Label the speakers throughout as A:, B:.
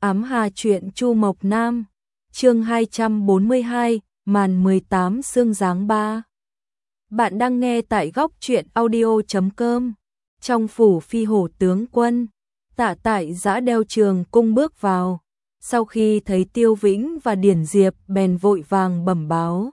A: Ám Hà truyện Chu Mộc Nam, chương 242, màn 18 sương giáng 3. Bạn đang nghe tại góc truyện audio.com. Trong phủ phi hổ tướng quân, Tạ Tại Giã đeo trường cung bước vào. Sau khi thấy Tiêu Vĩnh và Điển Diệp bèn vội vàng bẩm báo.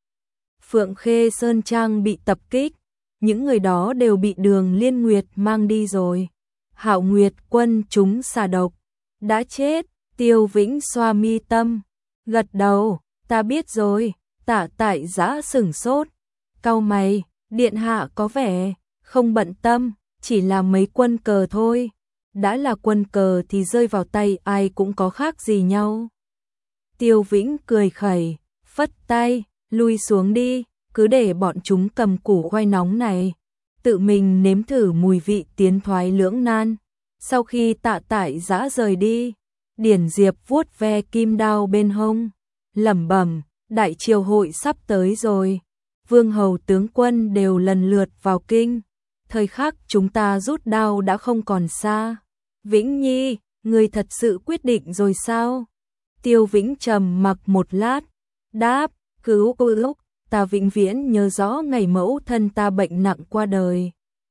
A: Phượng Khê Sơn Trang bị tập kích, những người đó đều bị Đường Liên Nguyệt mang đi rồi. Hạo Nguyệt quân chúng xà độc đã chết. Tiêu Vĩnh xoa mi tâm, gật đầu, ta biết rồi. Tạ Tại Giã sửng sốt, cau mày, điện hạ có vẻ không bận tâm, chỉ là mấy quân cờ thôi. Đã là quân cờ thì rơi vào tay ai cũng có khác gì nhau. Tiêu Vĩnh cười khẩy, phất tay, lui xuống đi, cứ để bọn chúng cầm củ khoai nóng này, tự mình nếm thử mùi vị tiến thoái lưỡng nan. Sau khi Tạ Tại Giã rời đi, Điển Diệp vuốt ve kim đao bên hông, lẩm bẩm, đại triều hội sắp tới rồi. Vương hầu tướng quân đều lần lượt vào kinh, thời khắc chúng ta rút đao đã không còn xa. Vĩnh Nhi, người thật sự quyết định rồi sao? Tiêu Vĩnh trầm mặc một lát, đáp, cứu lúc ta vĩnh viễn nhớ rõ ngày mẫu thân ta bệnh nặng qua đời.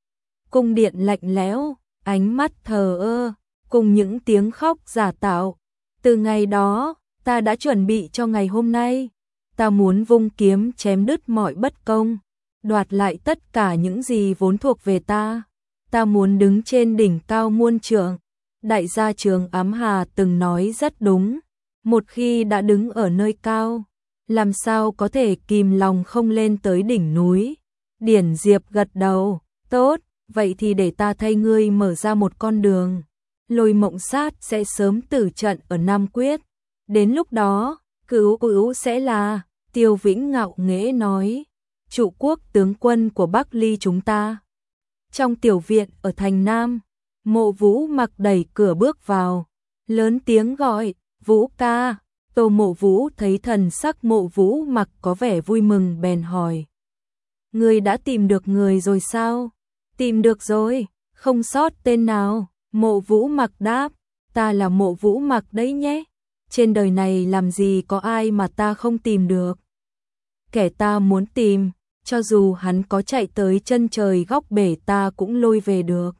A: Cung điện lạnh lẽo, ánh mắt thờ ơ, cùng những tiếng khóc giả tạo. Từ ngày đó, ta đã chuẩn bị cho ngày hôm nay. Ta muốn vung kiếm chém đứt mọi bất công, đoạt lại tất cả những gì vốn thuộc về ta. Ta muốn đứng trên đỉnh cao muôn trượng. Đại gia Trường Ám Hà từng nói rất đúng. Một khi đã đứng ở nơi cao, làm sao có thể kìm lòng không lên tới đỉnh núi. Điển Diệp gật đầu, tốt, vậy thì để ta thay ngươi mở ra một con đường. Lôi Mộng Sát sẽ sớm tử trận ở Nam Quyết. Đến lúc đó, cứu sẽ là, Tiêu Vĩnh ngạo nghễ nói, trụ quốc tướng quân của Bắc Ly chúng ta. Trong tiểu viện ở thành Nam, Mộ Vũ Mặc đẩy cửa bước vào, lớn tiếng gọi, Vũ ca. Tô Mộ Vũ thấy thần sắc Mộ Vũ Mặc có vẻ vui mừng bèn hỏi. Ngươi đã tìm được người rồi sao? Tìm được rồi, không sót tên nào. Mộ Vũ Mặc đáp, ta là Mộ Vũ Mặc đấy nhé. Trên đời này làm gì có ai mà ta không tìm được. Kẻ ta muốn tìm, cho dù hắn có chạy tới chân trời góc bể ta cũng lôi về được.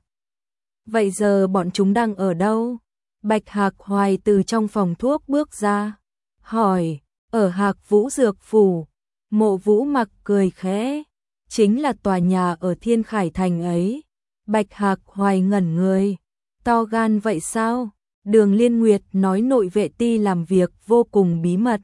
A: Vậy giờ bọn chúng đang ở đâu? Bạch Hạc Hoài từ trong phòng thuốc bước ra, hỏi, ở Hạc Vũ Dược Phủ. Mộ Vũ Mặc cười khẽ, chính là tòa nhà ở Thiên Khải Thành ấy. Bạch Hạc Hoài ngẩn người, to gan vậy sao? Đường Liên Nguyệt nói nội vệ ti làm việc vô cùng bí mật.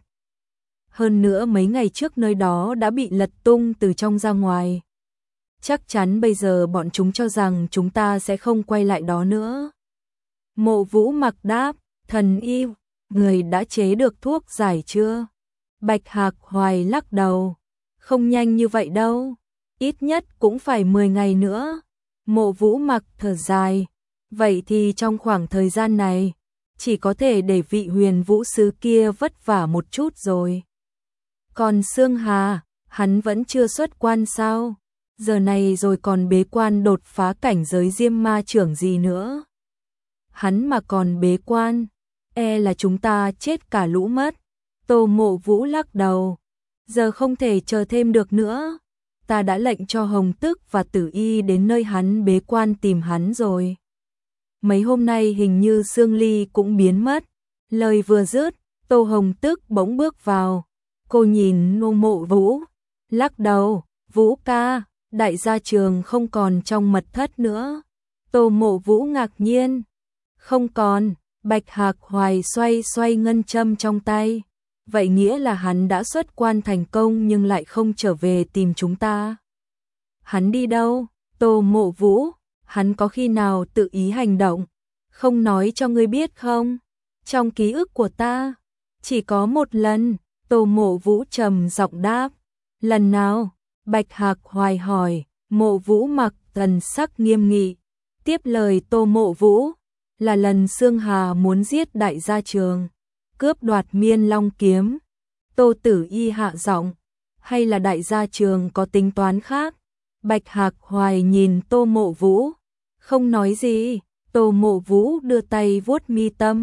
A: Hơn nữa mấy ngày trước nơi đó đã bị lật tung từ trong ra ngoài. Chắc chắn bây giờ bọn chúng cho rằng chúng ta sẽ không quay lại đó nữa. Mộ Vũ Mặc đáp, thần y, người đã chế được thuốc giải chưa? Bạch Hạc Hoài lắc đầu, không nhanh như vậy đâu, ít nhất cũng phải 10 ngày nữa. Mộ Vũ Mặc thở dài, vậy thì trong khoảng thời gian này, chỉ có thể để vị Huyền Vũ sứ kia vất vả một chút rồi. Còn Sương Hà, hắn vẫn chưa xuất quan sao? Giờ này rồi còn bế quan đột phá cảnh giới Diêm Ma trưởng gì nữa? Hắn mà còn bế quan, e là chúng ta chết cả lũ mất. Tô Mộ Vũ lắc đầu, giờ không thể chờ thêm được nữa. Ta đã lệnh cho Hồng Tức và Tử Y đến nơi hắn bế quan tìm hắn rồi. Mấy hôm nay hình như Sương Ly cũng biến mất. Lời vừa dứt, Tô Hồng Tức bỗng bước vào. Cô nhìn Tô Mộ Vũ, lắc đầu, Vũ ca, đại gia Trường không còn trong mật thất nữa. Tô Mộ Vũ ngạc nhiên, không còn. Bạch Hạc Hoài xoay ngân châm trong tay. Vậy nghĩa là hắn đã xuất quan thành công nhưng lại không trở về tìm chúng ta. Hắn đi đâu? Tô Mộ Vũ, hắn có khi nào tự ý hành động, không nói cho ngươi biết không? Trong ký ức của ta, chỉ có một lần. Tô Mộ Vũ trầm giọng đáp. Lần nào? Bạch Hạc Hoài hỏi. Mộ Vũ Mặc thần sắc nghiêm nghị, tiếp lời Tô Mộ Vũ, là lần Sương Hà muốn giết đại gia Trường, cướp đoạt Miên Long kiếm. Tô Tử Y hạ giọng, hay là đại gia Trường có tính toán khác? Bạch Hạc Hoài nhìn Tô Mộ Vũ, không nói gì. Tô Mộ Vũ đưa tay vuốt mi tâm,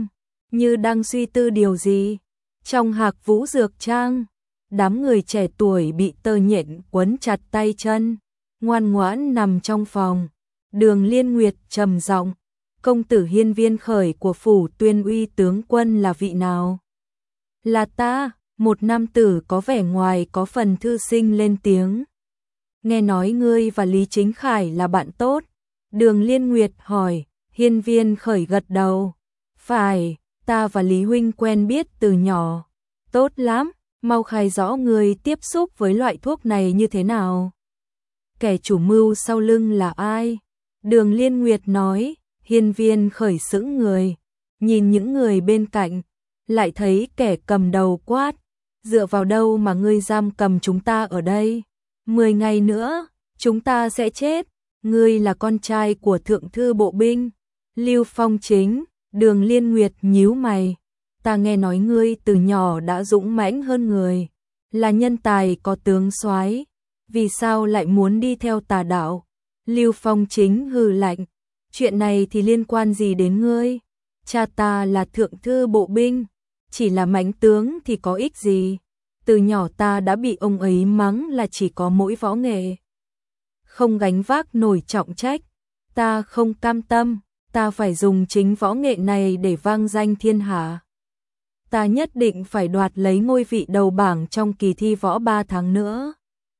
A: như đang suy tư điều gì. Trong Hạc Vũ Dược Trang, đám người trẻ tuổi bị tơ nhện quấn chặt tay chân, ngoan ngoãn nằm trong phòng. Đường Liên Nguyệt trầm giọng, công tử Hiên Viên Khởi của phủ Tuyên Uy tướng quân là vị nào? Là ta, một nam tử có vẻ ngoài có phần thư sinh lên tiếng. Nghe nói ngươi và Lý Chính Khải là bạn tốt. Đường Liên Nguyệt hỏi. Hiên Viên Khởi gật đầu. Phải, ta và Lý huynh quen biết từ nhỏ. Tốt lắm, mau khai rõ ngươi tiếp xúc với loại thuốc này như thế nào. Kẻ chủ mưu sau lưng là ai? Đường Liên Nguyệt nói. Hiên Viên Khởi sững người, nhìn những người bên cạnh, lại thấy kẻ cầm đầu quát. Dựa vào đâu mà ngươi giam cầm chúng ta ở đây? 10 ngày nữa, chúng ta sẽ chết. Ngươi là con trai của thượng thư bộ binh, Lưu Phong Chính. Đường Liên Nguyệt nhíu mày. Ta nghe nói ngươi từ nhỏ đã dũng mãnh hơn người, là nhân tài có tướng soái, vì sao lại muốn đi theo tà đạo? Lưu Phong Chính hừ lạnh. Chuyện này thì liên quan gì đến ngươi? Cha ta là thượng thư bộ binh, chỉ là mãnh tướng thì có ích gì? Từ nhỏ ta đã bị ông ấy mắng là chỉ có mỗi võ nghệ, không gánh vác nổi trọng trách. Ta không cam tâm, ta phải dùng chính võ nghệ này để vang danh thiên hạ. Ta nhất định phải đoạt lấy ngôi vị đầu bảng trong kỳ thi võ 3 tháng nữa.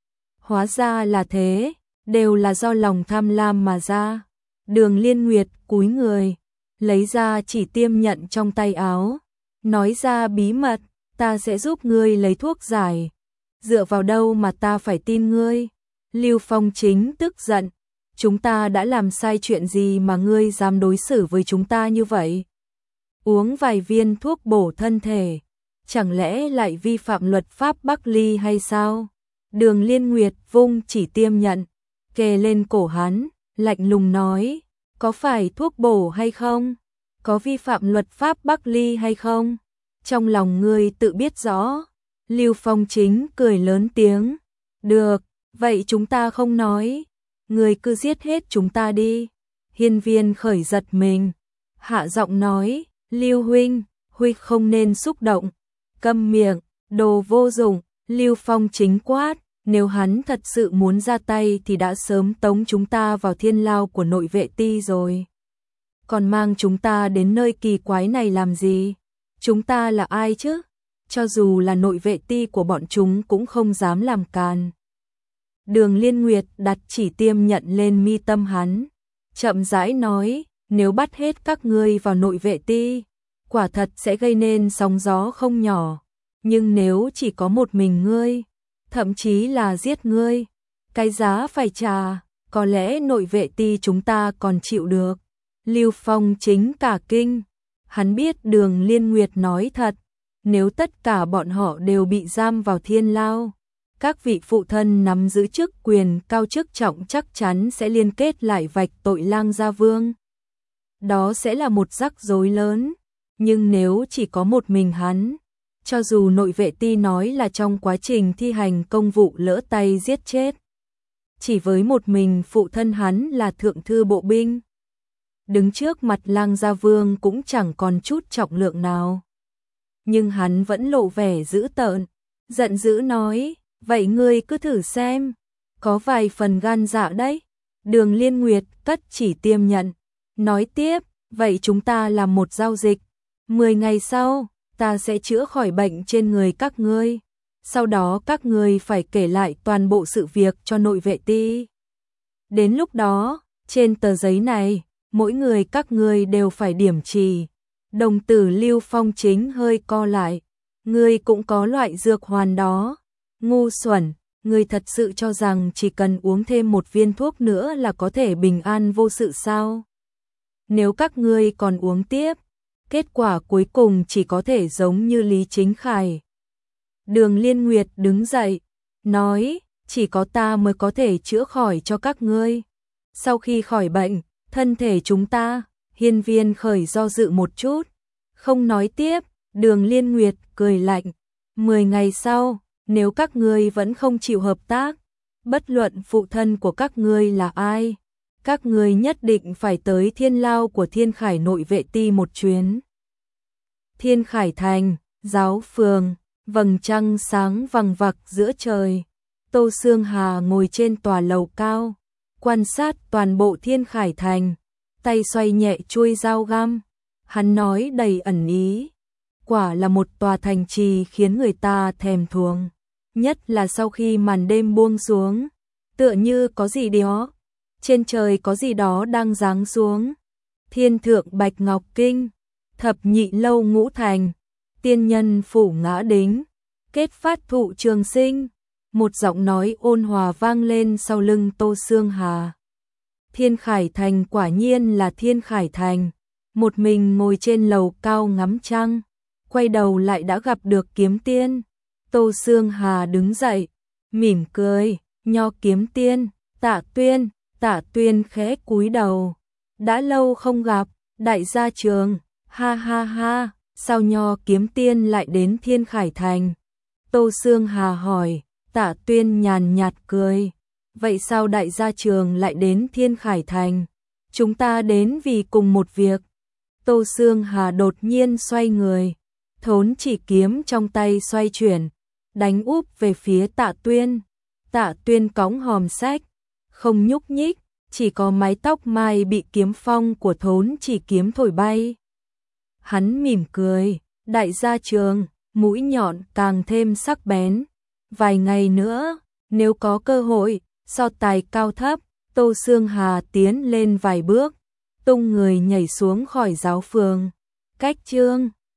A: Hóa ra là thế, đều là do lòng tham lam mà ra. Đường Liên Nguyệt cúi người, lấy ra chỉ tiêm nhận trong tay áo, nói ra bí mật. Ta sẽ giúp ngươi lấy thuốc giải. Dựa vào đâu mà ta phải tin ngươi? Lưu Phong Chính tức giận. Chúng ta đã làm sai chuyện gì mà ngươi dám đối xử với chúng ta như vậy? Uống vài viên thuốc bổ thân thể, chẳng lẽ lại vi phạm luật pháp Bắc Ly hay sao? Đường Liên Nguyệt vung chỉ tiêm nhận, kề lên cổ hắn, lạnh lùng nói, có phải thuốc bổ hay không? Có vi phạm luật pháp Bắc Ly hay không? Trong lòng ngươi tự biết rõ. Lưu Phong Chính cười lớn tiếng. Được, vậy chúng ta không nói. Ngươi cứ giết hết chúng ta đi. Hiên Viên Khởi giật mình, hạ giọng nói, Lưu huynh, huynh không nên xúc động. Câm miệng, đồ vô dụng. Lưu Phong Chính quát, nếu hắn thật sự muốn ra tay thì đã sớm tống chúng ta vào thiên lao của nội vệ ti rồi. Còn mang chúng ta đến nơi kỳ quái này làm gì? Chúng ta là ai chứ? Cho dù là nội vệ ti của bọn chúng cũng không dám làm càn. Đường Liên Nguyệt đặt chỉ tiêm nhận lên mi tâm hắn, chậm rãi nói, nếu bắt hết các ngươi vào nội vệ ti, quả thật sẽ gây nên sóng gió không nhỏ. Nhưng nếu chỉ có một mình ngươi, thậm chí là giết ngươi, cái giá phải trả, có lẽ nội vệ ti chúng ta còn chịu được. Lưu Phong Chính cả kinh. Hắn biết Đường Liên Nguyệt nói thật, nếu tất cả bọn họ đều bị giam vào thiên lao, các vị phụ thân nắm giữ chức quyền cao chức trọng chắc chắn sẽ liên kết lại vạch tội Lang Gia Vương. Đó sẽ là một rắc rối lớn, nhưng nếu chỉ có một mình hắn, cho dù nội vệ ti nói là trong quá trình thi hành công vụ lỡ tay giết chết, chỉ với một mình phụ thân hắn là thượng thư bộ binh, đứng trước mặt Lang Gia Vương cũng chẳng còn chút trọng lượng nào. Nhưng hắn vẫn lộ vẻ dữ tợn, giận dữ nói, vậy ngươi cứ thử xem, có vài phần gan dạ đấy. Đường Liên Nguyệt cất chỉ tiêm nhận, nói tiếp, vậy chúng ta làm một giao dịch, 10 ngày sau, ta sẽ chữa khỏi bệnh trên người các ngươi, sau đó các ngươi phải kể lại toàn bộ sự việc cho nội vệ ti. Đến lúc đó, trên tờ giấy này, mỗi người các ngươi đều phải điểm trì. Đồng tử Lưu Phong Chính hơi co lại, ngươi cũng có loại dược hoàn đó. Ngu xuẩn, ngươi thật sự cho rằng chỉ cần uống thêm một viên thuốc nữa là có thể bình an vô sự sao? Nếu các ngươi còn uống tiếp, kết quả cuối cùng chỉ có thể giống như Lý Chính Khải. Đường Liên Nguyệt đứng dậy, nói, chỉ có ta mới có thể chữa khỏi cho các ngươi. Sau khi khỏi bệnh, thân thể chúng ta, Hiên Viên Khởi do dự một chút, không nói tiếp. Đường Liên Nguyệt cười lạnh, 10 ngày sau, nếu các ngươi vẫn không chịu hợp tác, bất luận phụ thân của các ngươi là ai, các ngươi nhất định phải tới thiên lao của Thiên Khải nội vệ ti một chuyến. Thiên Khải Thành, giáo phường, vầng trăng sáng vằng vặc giữa trời. Tô Xương Hà ngồi trên tòa lầu cao, quan sát toàn bộ Thiên Khải Thành, tay xoay nhẹ chuôi dao găm. Hắn nói đầy ẩn ý, quả là một tòa thành trì khiến người ta thèm thuồng, nhất là sau khi màn đêm buông xuống, tựa như có gì đó, trên trời có gì đó đang giáng xuống. Thiên thượng Bạch Ngọc Kinh, thập nhị lâu ngũ thành, tiên nhân phủ ngã đính, kết phát thụ trường sinh. Một giọng nói ôn hòa vang lên sau lưng Tô Xương Hà. Thiên Khải Thành quả nhiên là Thiên Khải Thành. Một mình ngồi trên lầu cao ngắm trăng, quay đầu lại đã gặp được Kiếm Tiên. Tô Xương Hà đứng dậy, mỉm cười, Nho Kiếm Tiên, Tạ Tuyên khẽ cúi đầu. Đã lâu không gặp, đại gia Trường, ha ha ha, sao Nho Kiếm Tiên lại đến Thiên Khải Thành? Tô Xương Hà hỏi. Tạ Tuyên nhàn nhạt cười, vậy sao đại gia Trường lại đến Thiên Khải Thành? Chúng ta đến vì cùng một việc. Tô Xương Hà đột nhiên xoay người, thốn chỉ kiếm trong tay xoay chuyển, đánh úp về phía Tạ Tuyên. Tạ Tuyên cõng hòm sách, không nhúc nhích, chỉ có mái tóc mai bị kiếm phong của thốn chỉ kiếm thổi bay. Hắn mỉm cười, đại gia Trường, mũi nhọn càng thêm sắc bén. Vài ngày nữa, nếu có cơ hội, so tài cao thấp, Tô Xương Hà tiến lên vài bước, tung người nhảy xuống khỏi giáo phường. Cách chương